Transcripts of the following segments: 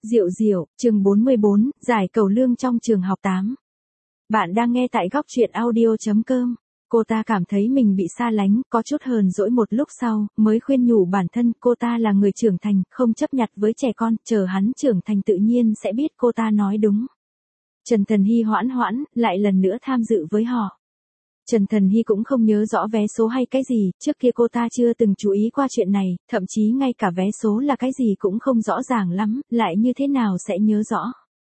Diệu Diệu, chương 44, giải cầu lương trong trường học 8. Bạn đang nghe tại góc truyện audio.com. Cô ta cảm thấy mình bị xa lánh, có chút hờn dỗi một lúc sau, mới khuyên nhủ bản thân cô ta là người trưởng thành, không chấp nhặt với trẻ con, chờ hắn trưởng thành tự nhiên sẽ biết cô ta nói đúng. Trần Thần Hy hoãn, lại lần nữa tham dự với họ. Trần Thần Hy cũng không nhớ rõ vé số hay cái gì, trước kia cô ta chưa từng chú ý qua chuyện này, thậm chí ngay cả vé số là cái gì cũng không rõ ràng lắm, lại như thế nào sẽ nhớ rõ.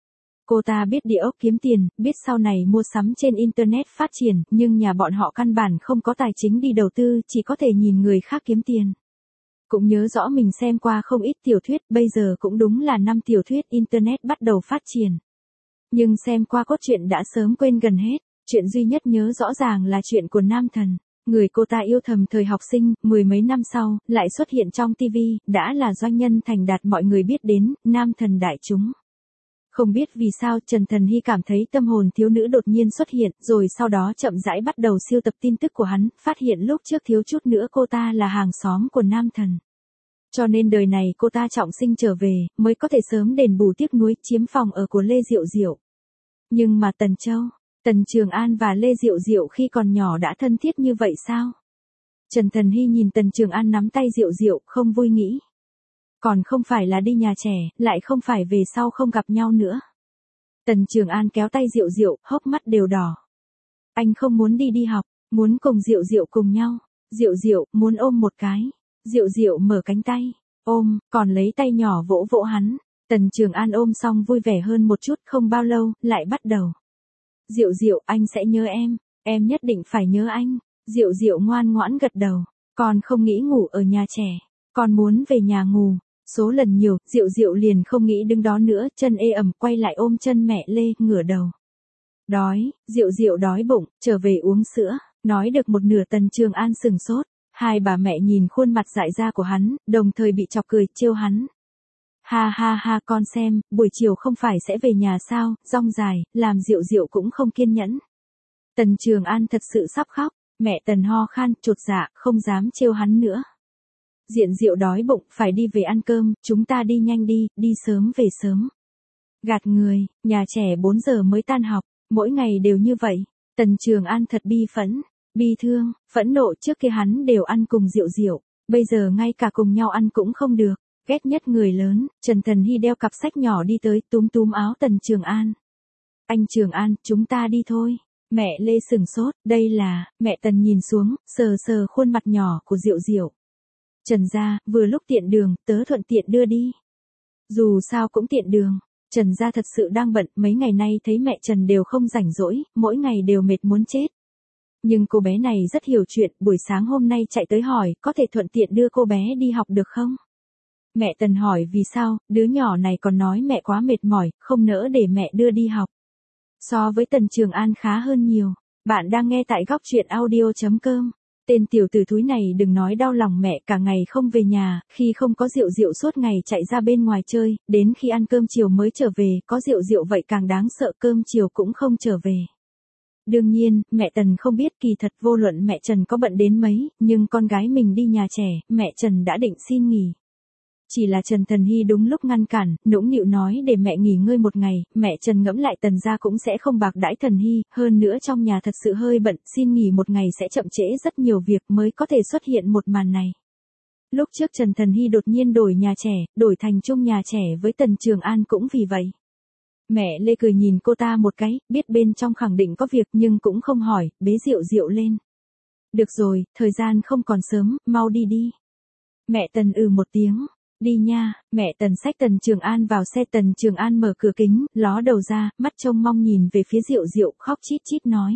Cô ta biết địa ốc kiếm tiền, biết sau này mua sắm trên Internet phát triển, nhưng nhà bọn họ căn bản không có tài chính đi đầu tư, chỉ có thể nhìn người khác kiếm tiền. Cũng nhớ rõ mình xem qua không ít tiểu thuyết, bây giờ cũng đúng là năm tiểu thuyết Internet bắt đầu phát triển. Nhưng xem qua cốt truyện đã sớm quên gần hết. Chuyện duy nhất nhớ rõ ràng là chuyện của nam thần. Người cô ta yêu thầm thời học sinh, mười mấy năm sau, lại xuất hiện trong TV, đã là doanh nhân thành đạt mọi người biết đến, nam thần đại chúng. Không biết vì sao Trần Thần Hy cảm thấy tâm hồn thiếu nữ đột nhiên xuất hiện, rồi sau đó chậm rãi bắt đầu siêu tập tin tức của hắn, phát hiện lúc trước thiếu chút nữa cô ta là hàng xóm của nam thần. Cho nên đời này cô ta trọng sinh trở về, mới có thể sớm đền bù tiếc nuối chiếm phòng ở của Lê Diệu Diệu. Nhưng mà Tần Trường An và Lê Diệu Diệu khi còn nhỏ đã thân thiết như vậy sao? Trần Thần Hy nhìn Tần Trường An nắm tay Diệu Diệu, không vui nghĩ. Còn không phải là đi nhà trẻ, lại không phải về sau không gặp nhau nữa. Tần Trường An kéo tay Diệu Diệu, hốc mắt đều đỏ. Anh không muốn đi học, muốn cùng Diệu Diệu cùng nhau. Diệu Diệu muốn ôm một cái. Diệu Diệu mở cánh tay, ôm, còn lấy tay nhỏ vỗ vỗ hắn. Tần Trường An ôm xong vui vẻ hơn một chút, không bao lâu, lại bắt đầu. Diệu Diệu, anh sẽ nhớ em nhất định phải nhớ anh. Diệu Diệu ngoan ngoãn gật đầu, con không nghĩ ngủ ở nhà trẻ, con muốn về nhà ngủ. Số lần nhiều, Diệu Diệu liền không nghĩ đứng đó nữa, chân ê ẩm quay lại ôm chân mẹ Lê, ngửa đầu. Đói, Diệu Diệu đói bụng, trở về uống sữa, nói được một nửa Tần Trường An sừng sốt. Hai bà mẹ nhìn khuôn mặt dại ra của hắn, đồng thời bị chọc cười, trêu hắn. Ha ha ha, con xem, buổi chiều không phải sẽ về nhà sao, rong dài, làm Diệu Diệu cũng không kiên nhẫn. Tần Trường An thật sự sắp khóc, mẹ Tần ho khan, chột dạ, không dám trêu hắn nữa. Diện Diệu đói bụng, phải đi về ăn cơm, chúng ta đi nhanh đi sớm về sớm. Gạt người, nhà trẻ 4 giờ mới tan học, mỗi ngày đều như vậy. Tần Trường An thật bi phẫn, bi thương, phẫn nộ, trước kia hắn đều ăn cùng Diệu Diệu, bây giờ ngay cả cùng nhau ăn cũng không được. Ghét nhất người lớn, Trần Thần Hy đeo cặp sách nhỏ đi tới, túm áo Tần Trường An. Anh Trường An, chúng ta đi thôi. Mẹ Lê sừng sốt, đây là, mẹ Tần nhìn xuống, sờ khuôn mặt nhỏ của Diệu Diệu. Trần gia, vừa lúc tiện đường, tớ thuận tiện đưa đi. Dù sao cũng tiện đường, Trần gia thật sự đang bận, mấy ngày nay thấy mẹ Trần đều không rảnh rỗi, mỗi ngày đều mệt muốn chết. Nhưng cô bé này rất hiểu chuyện, buổi sáng hôm nay chạy tới hỏi, có thể thuận tiện đưa cô bé đi học được không? Mẹ Tần hỏi vì sao, đứa nhỏ này còn nói mẹ quá mệt mỏi, không nỡ để mẹ đưa đi học. So với Tần Trường An khá hơn nhiều. Bạn đang nghe tại góc truyện audio.com. Tên tiểu tử thúi này đừng nói đau lòng mẹ, cả ngày không về nhà, khi không có Diệu Diệu suốt ngày chạy ra bên ngoài chơi, đến khi ăn cơm chiều mới trở về, có Diệu Diệu vậy càng đáng sợ, cơm chiều cũng không trở về. Đương nhiên, mẹ Tần không biết kỳ thật vô luận mẹ Trần có bận đến mấy, nhưng con gái mình đi nhà trẻ, mẹ Trần đã định xin nghỉ. Chỉ là Trần Thần Hy đúng lúc ngăn cản, nũng nịu nói để mẹ nghỉ ngơi một ngày, mẹ Trần ngẫm lại Tần gia cũng sẽ không bạc đãi Thần Hy, hơn nữa trong nhà thật sự hơi bận, xin nghỉ một ngày sẽ chậm trễ rất nhiều việc mới có thể xuất hiện một màn này. Lúc trước Trần Thần Hy đột nhiên đổi nhà trẻ, đổi thành chung nhà trẻ với Tần Trường An cũng vì vậy. Mẹ Lê cười nhìn cô ta một cái, biết bên trong khẳng định có việc nhưng cũng không hỏi, bế Diệu Diệu lên. Được rồi, thời gian không còn sớm, mau đi. Mẹ Tần một tiếng. Đi nha, mẹ Tần xách Tần Trường An vào xe. Tần Trường An mở cửa kính, ló đầu ra, mắt trông mong nhìn về phía Diệu Diệu, khóc chít chít nói.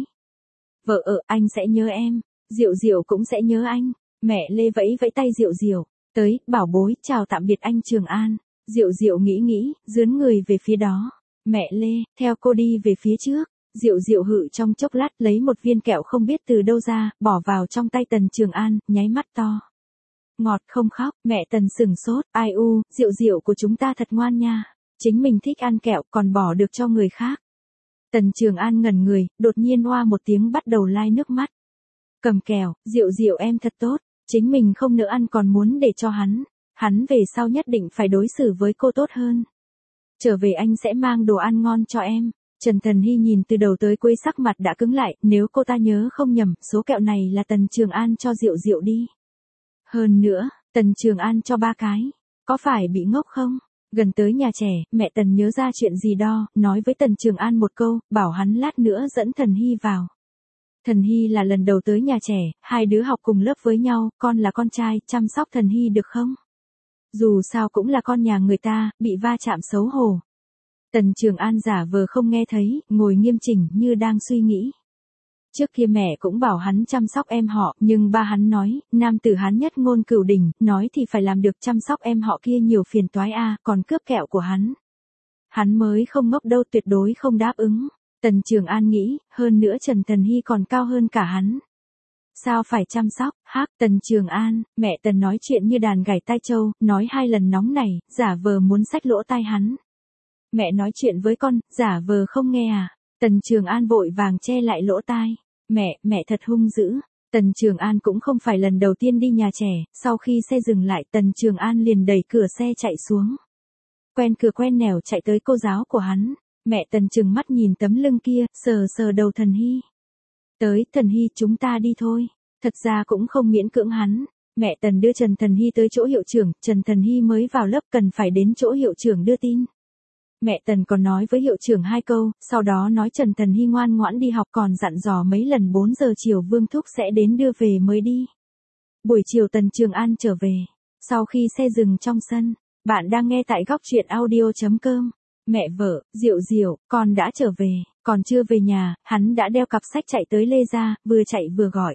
Vợ anh sẽ nhớ em, Diệu Diệu cũng sẽ nhớ anh. Mẹ Lê vẫy tay Diệu Diệu, tới, bảo bối, chào tạm biệt anh Trường An. Diệu Diệu nghĩ, dướn người về phía đó. Mẹ Lê, theo cô đi về phía trước. Diệu Diệu hự trong chốc lát lấy một viên kẹo không biết từ đâu ra, bỏ vào trong tay Tần Trường An, nháy mắt to. Ngọt không khóc, mẹ Tần sừng sốt, ai u, Diệu Diệu của chúng ta thật ngoan nha. Chính mình thích ăn kẹo còn bỏ được cho người khác. Tần Trường An ngẩn người, đột nhiên oa một tiếng bắt đầu lai nước mắt. Cầm kẹo, Diệu Diệu em thật tốt, chính mình không nỡ ăn còn muốn để cho hắn về sau nhất định phải đối xử với cô tốt hơn. Trở về anh sẽ mang đồ ăn ngon cho em. Trần Thần Hy nhìn từ đầu tới cuối sắc mặt đã cứng lại, nếu cô ta nhớ không nhầm, số kẹo này là Tần Trường An cho Diệu Diệu đi. Hơn nữa, Tần Trường An cho 3 cái. Có phải bị ngốc không? Gần tới nhà trẻ, mẹ Tần nhớ ra chuyện gì đó, nói với Tần Trường An một câu, bảo hắn lát nữa dẫn Thần Hy vào. Thần Hy là lần đầu tới nhà trẻ, hai đứa học cùng lớp với nhau, con là con trai, chăm sóc Thần Hy được không? Dù sao cũng là con nhà người ta, bị va chạm xấu hổ. Tần Trường An giả vờ không nghe thấy, ngồi nghiêm chỉnh như đang suy nghĩ. Trước kia mẹ cũng bảo hắn chăm sóc em họ, nhưng ba hắn nói, nam tử hắn nhất ngôn cửu đỉnh, nói thì phải làm được, chăm sóc em họ kia nhiều phiền toái a, còn cướp kẹo của hắn. Hắn mới không ngốc đâu, tuyệt đối không đáp ứng. Tần Trường An nghĩ, hơn nữa Trần Thần Hy còn cao hơn cả hắn. Sao phải chăm sóc, Tần Trường An, mẹ Tần nói chuyện như đàn gảy tai trâu, nói 2 lần nóng này, giả vờ muốn xách lỗ tai hắn. Mẹ nói chuyện với con, giả vờ không nghe à? Tần Trường An vội vàng che lại lỗ tai. Mẹ thật hung dữ. Tần Trường An cũng không phải lần đầu tiên đi nhà trẻ, sau khi xe dừng lại Tần Trường An liền đẩy cửa xe chạy xuống. Quen cửa quen nẻo chạy tới cô giáo của hắn. Mẹ Tần trừng mắt nhìn tấm lưng kia, sờ sờ đầu Thần Hy. Tới, Thần Hy, chúng ta đi thôi. Thật ra cũng không miễn cưỡng hắn. Mẹ Tần đưa Trần Thần Hy tới chỗ hiệu trưởng, Trần Thần Hy mới vào lớp cần phải đến chỗ hiệu trưởng đưa tin. Mẹ Tần còn nói với hiệu trưởng 2 câu, sau đó nói Trần Thần Hy ngoan ngoãn đi học, còn dặn dò mấy lần 4 giờ chiều Vương Thúc sẽ đến đưa về mới đi. Buổi chiều Tần Trường An trở về. Sau khi xe dừng trong sân, bạn đang nghe tại góc truyện audio.com. Mẹ vợ, Diệu Diệu, con đã trở về, còn chưa về nhà, hắn đã đeo cặp sách chạy tới Lê gia, vừa chạy vừa gọi.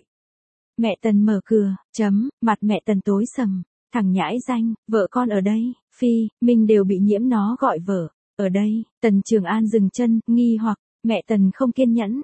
Mẹ Tần mở cửa, mặt mẹ Tần tối sầm, thằng nhãi danh, vợ con ở đây, Phi, mình đều bị nhiễm nó gọi vợ. Ở đây, Tần Trường An dừng chân, nghi hoặc, mẹ Tần không kiên nhẫn.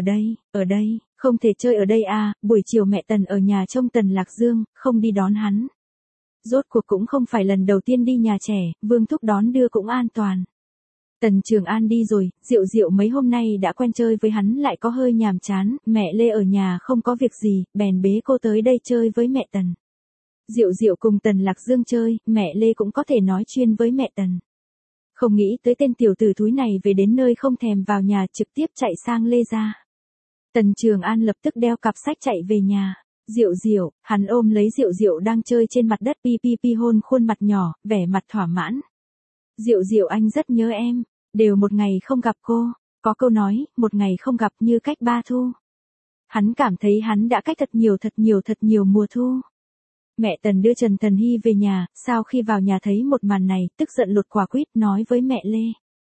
Ở đây, không thể chơi ở đây à, buổi chiều mẹ Tần ở nhà trông Tần Lạc Dương, không đi đón hắn. Rốt cuộc cũng không phải lần đầu tiên đi nhà trẻ, Vương Thúc đón đưa cũng an toàn. Tần Trường An đi rồi, Diệu Diệu mấy hôm nay đã quen chơi với hắn lại có hơi nhàm chán, mẹ Lê ở nhà không có việc gì, bèn bế cô tới đây chơi với mẹ Tần. Diệu Diệu cùng Tần Lạc Dương chơi, mẹ Lê cũng có thể nói chuyên với mẹ Tần. Không nghĩ tới tên tiểu tử thúi này về đến nơi không thèm vào nhà, trực tiếp chạy sang Lê gia. Tần Trường An lập tức đeo cặp sách chạy về nhà. Diệu Diệu, hắn ôm lấy Diệu Diệu đang chơi trên mặt đất, pi hôn khuôn mặt nhỏ, vẻ mặt thỏa mãn. Diệu Diệu, anh rất nhớ em, đều một ngày không gặp cô. Có câu nói, một ngày không gặp như cách 3 thu. Hắn cảm thấy hắn đã cách thật nhiều mùa thu. Mẹ Tần đưa Trần Thần Hy về nhà, sau khi vào nhà thấy một màn này, tức giận lột quả quýt nói với mẹ Lê.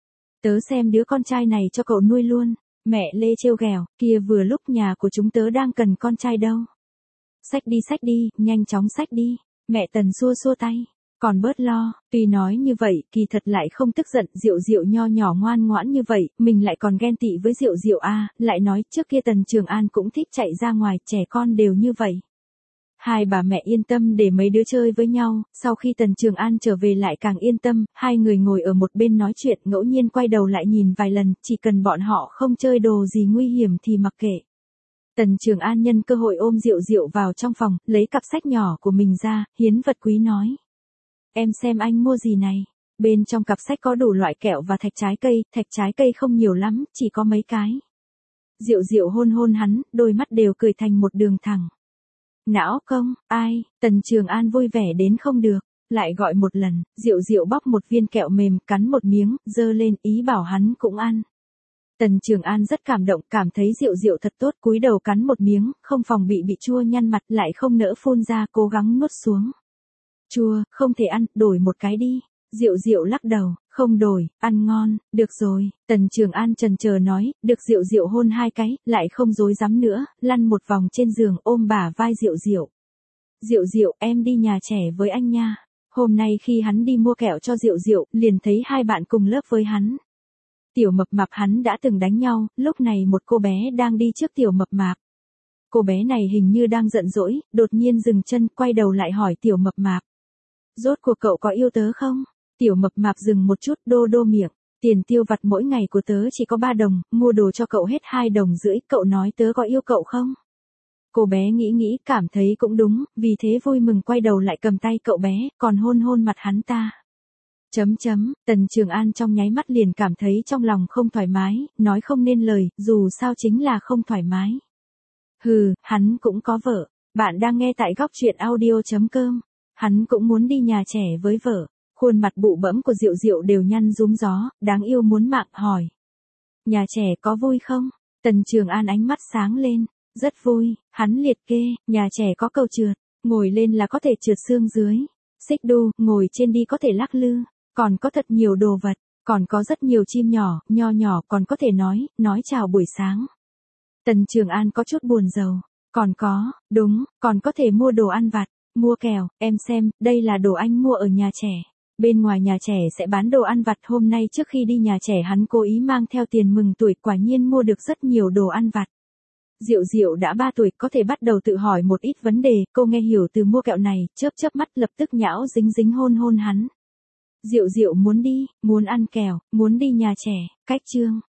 Tớ xem đứa con trai này cho cậu nuôi luôn. Mẹ Lê trêu ghẹo, kia vừa lúc nhà của chúng tớ đang cần con trai đâu. Xách đi, nhanh chóng xách đi. Mẹ Tần xua xua tay. Còn bớt lo, tuy nói như vậy, kỳ thật lại không tức giận, Diệu Diệu nho nhỏ ngoan ngoãn như vậy, mình lại còn ghen tị với Diệu Diệu à, lại nói trước kia Tần Trường An cũng thích chạy ra ngoài, trẻ con đều như vậy. Hai bà mẹ yên tâm để mấy đứa chơi với nhau, sau khi Tần Trường An trở về lại càng yên tâm, hai người ngồi ở một bên nói chuyện, ngẫu nhiên quay đầu lại nhìn vài lần, chỉ cần bọn họ không chơi đồ gì nguy hiểm thì mặc kệ. Tần Trường An nhân cơ hội ôm Diệu Diệu vào trong phòng, lấy cặp sách nhỏ của mình ra, hiến vật quý nói. Em xem anh mua gì này, bên trong cặp sách có đủ loại kẹo và thạch trái cây không nhiều lắm, chỉ có mấy cái. Diệu Diệu hôn hôn hắn, đôi mắt đều cười thành một đường thẳng. Não công, ai, Tần Trường An vui vẻ đến không được, lại gọi một lần, Diệu Diệu bóc một viên kẹo mềm, cắn một miếng, giơ lên, ý bảo hắn cũng ăn. Tần Trường An rất cảm động, cảm thấy Diệu Diệu thật tốt, cúi đầu cắn một miếng, không phòng bị chua nhăn mặt, lại không nỡ phun ra, cố gắng nuốt xuống. Chua, không thể ăn, đổi một cái đi. Diệu Diệu lắc đầu, không đổi, ăn ngon, được rồi. Tần Trường An chần chờ nói, được. Diệu Diệu hôn 2 cái, lại không dối dám nữa, lăn một vòng trên giường, ôm bả vai Diệu Diệu. Diệu Diệu, em đi nhà trẻ với anh nha. Hôm nay khi hắn đi mua kẹo cho Diệu Diệu, liền thấy 2 bạn cùng lớp với hắn. Tiểu Mập Mạp hắn đã từng đánh nhau, lúc này một cô bé đang đi trước Tiểu Mập Mạp. Cô bé này hình như đang giận dỗi, đột nhiên dừng chân, quay đầu lại hỏi Tiểu Mập Mạp. Rốt cuộc cậu có yêu tớ không? Tiểu Mập Mạp dừng một chút, đô miệng. Tiền tiêu vặt mỗi ngày của tớ chỉ có 3 đồng, mua đồ cho cậu hết 2,5 đồng, cậu nói tớ có yêu cậu không? Cô bé nghĩ, cảm thấy cũng đúng, vì thế vui mừng quay đầu lại cầm tay cậu bé, còn hôn mặt hắn ta. Tần Trường An trong nháy mắt liền cảm thấy trong lòng không thoải mái, nói không nên lời, dù sao chính là không thoải mái. Hừ, hắn cũng có vợ. Bạn đang nghe tại góc truyện audio.com. Hắn cũng muốn đi nhà trẻ với vợ. Khuôn mặt bụ bẫm của Diệu Diệu đều nhăn rúm gió, đáng yêu muốn mạng hỏi. Nhà trẻ có vui không? Tần Trường An ánh mắt sáng lên. Rất vui, hắn liệt kê, nhà trẻ có cầu trượt, ngồi lên là có thể trượt xương dưới. Xích đu, ngồi trên đi có thể lắc lư, còn có thật nhiều đồ vật, còn có rất nhiều chim nhỏ, nho nhỏ, còn có thể nói chào buổi sáng. Tần Trường An có chút buồn rầu, còn có, đúng, còn có thể mua đồ ăn vặt, mua kẹo, em xem, đây là đồ anh mua ở nhà trẻ. Bên ngoài nhà trẻ sẽ bán đồ ăn vặt, hôm nay trước khi đi nhà trẻ hắn cố ý mang theo tiền mừng tuổi, quả nhiên mua được rất nhiều đồ ăn vặt. Diệu Diệu đã 3 tuổi, có thể bắt đầu tự hỏi một ít vấn đề, cô nghe hiểu từ mua kẹo này, chớp mắt lập tức nhão dính dính hôn hắn. Diệu Diệu muốn đi, muốn ăn kẹo, muốn đi nhà trẻ, cách chương.